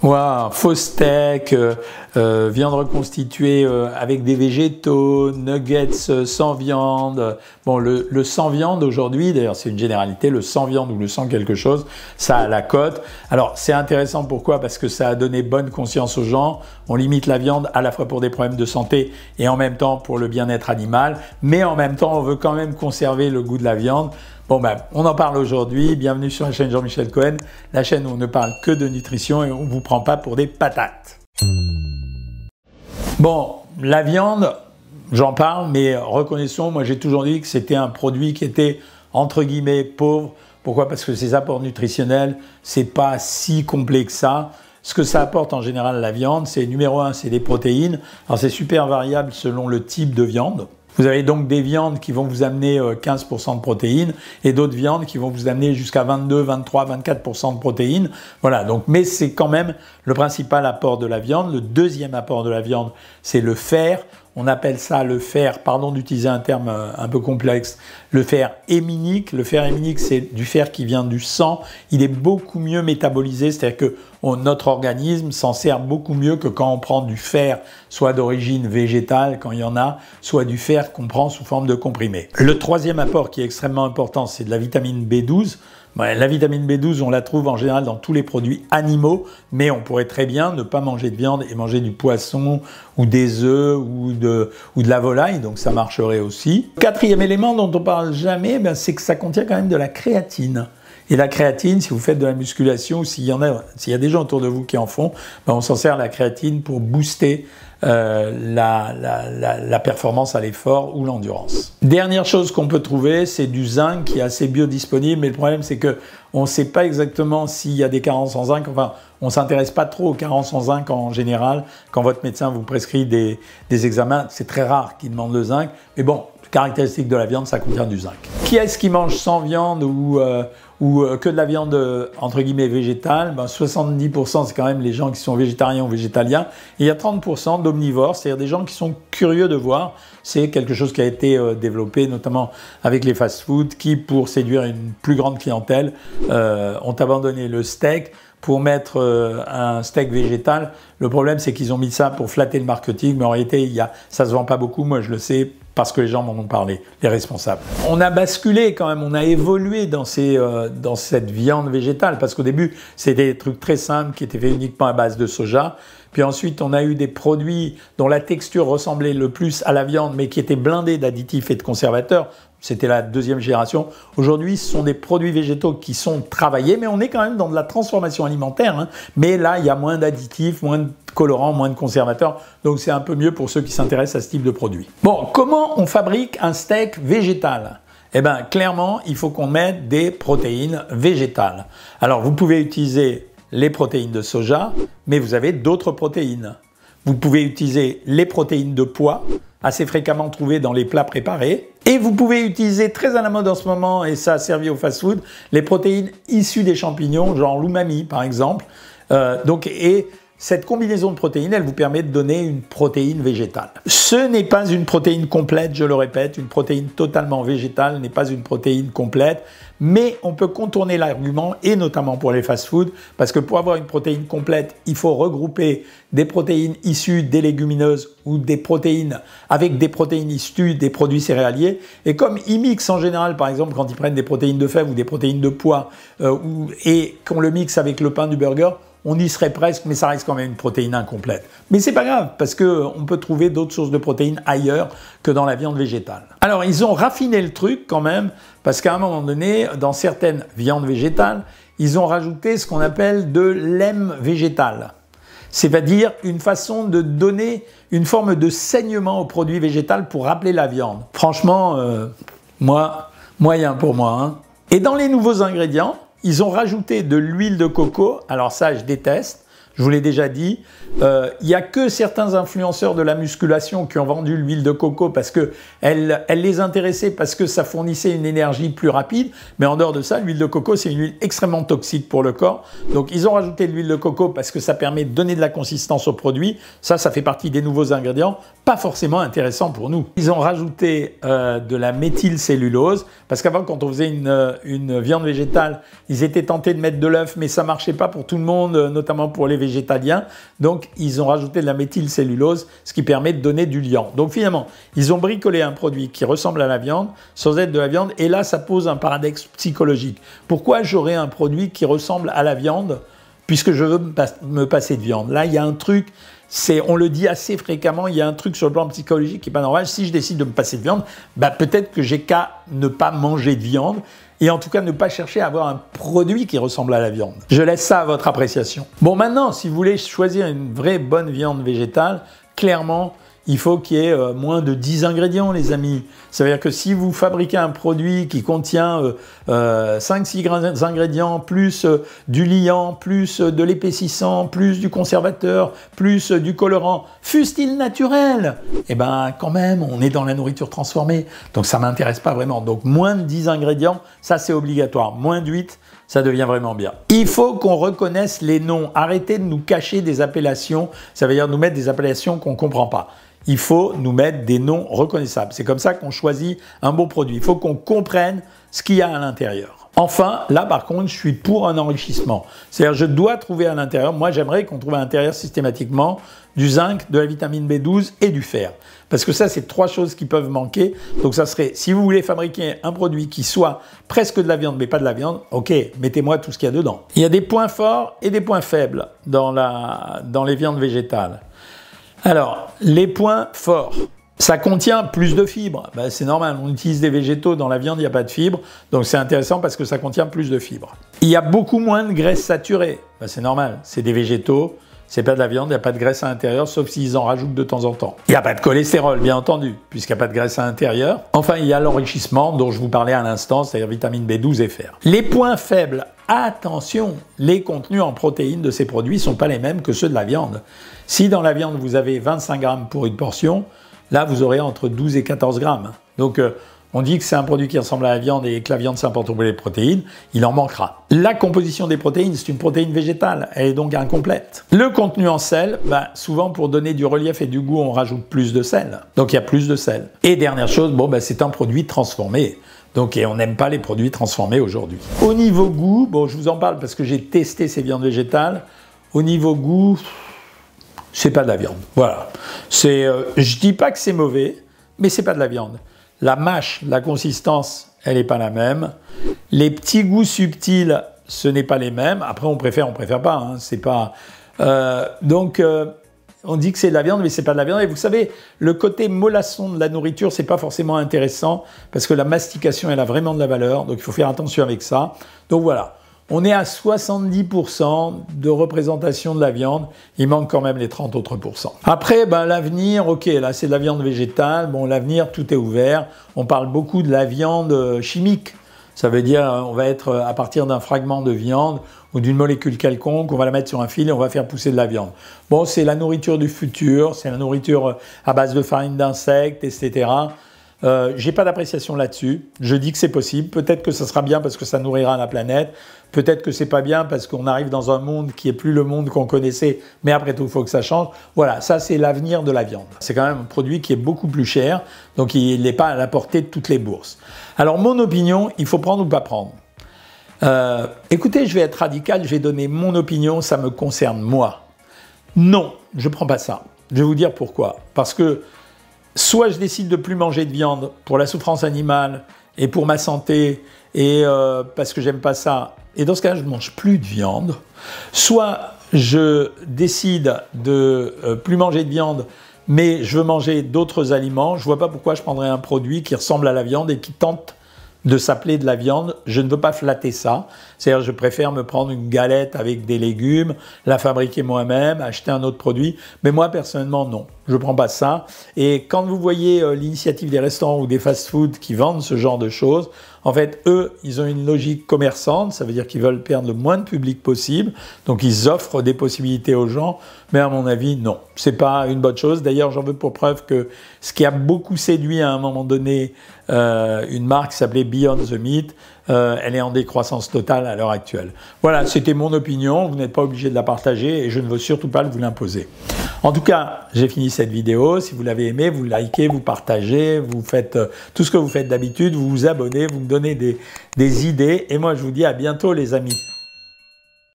Waouh, faux steak, viande reconstituée avec des végétaux, nuggets sans viande. Bon, le sans viande aujourd'hui, d'ailleurs c'est une généralité, le sans viande ou le sans quelque chose, ça a la cote. Alors c'est intéressant, pourquoi? Parce que ça a donné bonne conscience aux gens. On limite la viande à la fois pour des problèmes de santé et en même temps pour le bien-être animal. Mais en même temps, on veut quand même conserver le goût de la viande. Bon ben, on en parle aujourd'hui. Bienvenue sur la chaîne Jean-Michel Cohen, la chaîne où on ne parle que de nutrition et on ne vous prend pas pour des patates. Bon, la viande, j'en parle, mais reconnaissons, moi j'ai toujours dit que c'était un produit qui était entre guillemets pauvre. Pourquoi? Parce que ses apports nutritionnels, c'est pas si complet que ça. Ce que ça apporte en général la viande, c'est numéro 1, c'est des protéines. Alors c'est super variable selon le type de viande. Vous avez donc des viandes qui vont vous amener 15% de protéines et d'autres viandes qui vont vous amener jusqu'à 22, 23, 24% de protéines. Voilà, donc, mais c'est quand même le principal apport de la viande. Le deuxième apport de la viande, c'est le fer. On appelle ça le fer, pardon d'utiliser un terme un peu complexe, le fer héminique. Le fer héminique, c'est du fer qui vient du sang. Il est beaucoup mieux métabolisé, c'est-à-dire que notre organisme s'en sert beaucoup mieux que quand on prend du fer, soit d'origine végétale, quand il y en a, soit du fer qu'on prend sous forme de comprimé. Le troisième apport qui est extrêmement important, c'est de la vitamine B12. La vitamine B12, on la trouve en général dans tous les produits animaux, mais on pourrait très bien ne pas manger de viande et manger du poisson ou des œufs ou de la volaille, donc ça marcherait aussi. Quatrième élément dont on parle jamais, c'est que ça contient quand même de la créatine. Et la créatine, si vous faites de la musculation, ou s'il y a des gens autour de vous qui en font, on s'en sert la créatine pour booster la performance à l'effort ou l'endurance. Dernière chose qu'on peut trouver, c'est du zinc qui est assez biodisponible, mais le problème c'est que on ne sait pas exactement s'il y a des carences en zinc. Enfin, on ne s'intéresse pas trop aux carences en zinc en général. Quand votre médecin vous prescrit des examens, c'est très rare qu'il demande le zinc. Mais bon, caractéristique de la viande, ça contient du zinc. Qui est-ce qui mange sans viande ou que de la viande entre guillemets végétale? 70% c'est quand même les gens qui sont végétariens ou végétaliens. Et il y a 30% d'omnivores, c'est-à-dire des gens qui sont curieux de voir. C'est quelque chose qui a été développé notamment avec les fast-foods qui, pour séduire une plus grande clientèle, ont abandonné le steak pour mettre un steak végétal. Le problème, c'est qu'ils ont mis ça pour flatter le marketing, mais en réalité, ça ne se vend pas beaucoup, moi je le sais, parce que les gens m'en ont parlé, les responsables. On a basculé quand même, on a évolué dans cette viande végétale, parce qu'au début, c'était des trucs très simples qui étaient faits uniquement à base de soja. Puis ensuite, on a eu des produits dont la texture ressemblait le plus à la viande, mais qui étaient blindés d'additifs et de conservateurs. C'était la deuxième génération. Aujourd'hui, ce sont des produits végétaux qui sont travaillés, mais on est quand même dans de la transformation alimentaire. Hein. Mais là, il y a moins d'additifs, moins de colorants, moins de conservateurs. Donc, c'est un peu mieux pour ceux qui s'intéressent à ce type de produit. Bon, comment on fabrique un steak végétal ? Eh bien, clairement, il faut qu'on mette des protéines végétales. Alors, vous pouvez utiliser les protéines de soja, mais vous avez d'autres protéines. Vous pouvez utiliser les protéines de pois, assez fréquemment trouvées dans les plats préparés. Et vous pouvez utiliser, très à la mode en ce moment, et ça a servi au fast-food, les protéines issues des champignons, genre l'umami par exemple. Et cette combinaison de protéines, elle vous permet de donner une protéine végétale. Ce n'est pas une protéine complète, je le répète, une protéine totalement végétale n'est pas une protéine complète, mais on peut contourner l'argument, et notamment pour les fast-foods, parce que pour avoir une protéine complète, il faut regrouper des protéines issues des légumineuses ou des protéines avec des protéines issues des produits céréaliers. Et comme ils mixent en général, par exemple, quand ils prennent des protéines de fèves ou des protéines de pois, et qu'on le mixe avec le pain du burger, on y serait presque, mais ça reste quand même une protéine incomplète. Mais c'est pas grave, parce qu'on peut trouver d'autres sources de protéines ailleurs que dans la viande végétale. Alors, ils ont raffiné le truc quand même, parce qu'à un moment donné, dans certaines viandes végétales, ils ont rajouté ce qu'on appelle de l'hème végétal. C'est-à-dire une façon de donner une forme de saignement au produit végétal pour rappeler la viande. Franchement, moyen pour moi. Hein. Et dans les nouveaux ingrédients, ils ont rajouté de l'huile de coco. Alors ça, je déteste. Je vous l'ai déjà dit. Il n'y a que certains influenceurs de la musculation qui ont vendu l'huile de coco parce qu'elle les intéressait, parce que ça fournissait une énergie plus rapide. Mais en dehors de ça, l'huile de coco, c'est une huile extrêmement toxique pour le corps. Donc, ils ont rajouté de l'huile de coco parce que ça permet de donner de la consistance au produit. Ça fait partie des nouveaux ingrédients, pas forcément intéressants pour nous. Ils ont rajouté de la méthylcellulose parce qu'avant, quand on faisait une viande végétale, ils étaient tentés de mettre de l'œuf, mais ça marchait pas pour tout le monde, notamment pour les végétalien, donc ils ont rajouté de la méthylcellulose, ce qui permet de donner du liant. Donc finalement, ils ont bricolé un produit qui ressemble à la viande, sans être de la viande, et là ça pose un paradoxe psychologique. Pourquoi j'aurais un produit qui ressemble à la viande, puisque je veux me passer de viande? Là, il y a un truc... On le dit assez fréquemment, il y a un truc sur le plan psychologique qui n'est pas normal. Si je décide de me passer de viande, peut-être que j'ai qu'à ne pas manger de viande et en tout cas ne pas chercher à avoir un produit qui ressemble à la viande. Je laisse ça à votre appréciation. Bon, maintenant, si vous voulez choisir une vraie bonne viande végétale, clairement, il faut qu'il y ait moins de 10 ingrédients, les amis. Ça veut dire que si vous fabriquez un produit qui contient 5-6 ingrédients, plus du liant, plus de l'épaississant, plus du conservateur, plus du colorant, fût-il naturel, eh ben quand même, on est dans la nourriture transformée. Donc ça ne m'intéresse pas vraiment. Donc moins de 10 ingrédients, ça c'est obligatoire. Moins de 8, ça devient vraiment bien. Il faut qu'on reconnaisse les noms. Arrêtez de nous cacher des appellations. Ça veut dire nous mettre des appellations qu'on ne comprend pas. Il faut nous mettre des noms reconnaissables. C'est comme ça qu'on choisit un bon produit. Il faut qu'on comprenne ce qu'il y a à l'intérieur. Enfin, là par contre, je suis pour un enrichissement. C'est-à-dire, je dois trouver à l'intérieur, moi j'aimerais qu'on trouve à l'intérieur systématiquement du zinc, de la vitamine B12 et du fer. Parce que ça, c'est 3 choses qui peuvent manquer. Donc ça serait, si vous voulez fabriquer un produit qui soit presque de la viande, mais pas de la viande, ok, mettez-moi tout ce qu'il y a dedans. Il y a des points forts et des points faibles dans les viandes végétales. Alors, les points forts. Ça contient plus de fibres. C'est normal, on utilise des végétaux, dans la viande il n'y a pas de fibres, donc c'est intéressant parce que ça contient plus de fibres. Il y a beaucoup moins de graisses saturées. C'est normal, c'est des végétaux, c'est pas de la viande, il n'y a pas de graisse à l'intérieur, sauf s'ils en rajoutent de temps en temps. Il n'y a pas de cholestérol, bien entendu, puisqu'il n'y a pas de graisse à l'intérieur. Enfin, il y a l'enrichissement dont je vous parlais à l'instant, c'est-à-dire vitamine B12 et fer. Les points faibles, attention, les contenus en protéines de ces produits ne sont pas les mêmes que ceux de la viande. Si dans la viande, vous avez 25 grammes pour une portion, là, vous aurez entre 12 et 14 grammes. Donc, on dit que c'est un produit qui ressemble à la viande et que la viande, c'est important pour les protéines. Il en manquera. La composition des protéines, c'est une protéine végétale. Elle est donc incomplète. Le contenu en sel, souvent, pour donner du relief et du goût, on rajoute plus de sel. Donc, il y a plus de sel. Et dernière chose, c'est un produit transformé. Donc, et on n'aime pas les produits transformés aujourd'hui. Au niveau goût, je vous en parle parce que j'ai testé ces viandes végétales. Au niveau goût... c'est pas de la viande. Voilà. Je dis pas que c'est mauvais, mais c'est pas de la viande. La mâche, la consistance, elle n'est pas la même. Les petits goûts subtils, ce n'est pas les mêmes. Après, on préfère pas. Hein. C'est pas. On dit que c'est de la viande, mais c'est pas de la viande. Et vous savez, le côté mollasson de la nourriture, c'est pas forcément intéressant parce que la mastication, elle a vraiment de la valeur. Donc, il faut faire attention avec ça. Donc voilà. On est à 70% de représentation de la viande. Il manque quand même les 30 autres %. Après, l'avenir, ok, là c'est de la viande végétale. Bon, l'avenir, tout est ouvert. On parle beaucoup de la viande chimique. Ça veut dire, on va être à partir d'un fragment de viande ou d'une molécule quelconque, on va la mettre sur un fil et on va faire pousser de la viande. Bon, c'est la nourriture du futur, c'est la nourriture à base de farine d'insectes, etc. J'ai pas d'appréciation là-dessus. Je dis que c'est possible. Peut-être que ça sera bien parce que ça nourrira la planète. Peut-être que c'est pas bien parce qu'on arrive dans un monde qui est plus le monde qu'on connaissait. Mais après tout, il faut que ça change. Voilà, ça c'est l'avenir de la viande. C'est quand même un produit qui est beaucoup plus cher. Donc il n'est pas à la portée de toutes les bourses. Alors mon opinion, il faut prendre ou pas prendre. Écoutez, je vais être radical. Je vais donner mon opinion. Ça me concerne moi. Non, je prends pas ça. Je vais vous dire pourquoi. Parce que soit je décide de plus manger de viande pour la souffrance animale et pour ma santé et parce que j'aime pas ça. Et dans ce cas-là, je ne mange plus de viande. Soit je décide de plus manger de viande, mais je veux manger d'autres aliments. Je vois pas pourquoi je prendrais un produit qui ressemble à la viande et qui tente de s'appeler de la viande. Je ne veux pas flatter ça. C'est-à-dire, je préfère me prendre une galette avec des légumes, la fabriquer moi-même, acheter un autre produit. Mais moi, personnellement, non. Je ne prends pas ça. Et quand vous voyez l'initiative des restaurants ou des fast-foods qui vendent ce genre de choses, en fait, eux, ils ont une logique commerçante. Ça veut dire qu'ils veulent perdre le moins de public possible. Donc, ils offrent des possibilités aux gens. Mais à mon avis, non. C'est pas une bonne chose. D'ailleurs, j'en veux pour preuve que ce qui a beaucoup séduit à un moment donné une marque qui s'appelait Beyond the Meat, elle est en décroissance totale à l'heure actuelle. Voilà, c'était mon opinion. Vous n'êtes pas obligé de la partager et je ne veux surtout pas vous l'imposer. En tout cas, j'ai fini cette vidéo. Si vous l'avez aimé, vous likez, vous partagez, vous faites tout ce que vous faites d'habitude, vous vous abonnez, vous me donnez des idées. Et moi, je vous dis à bientôt, les amis.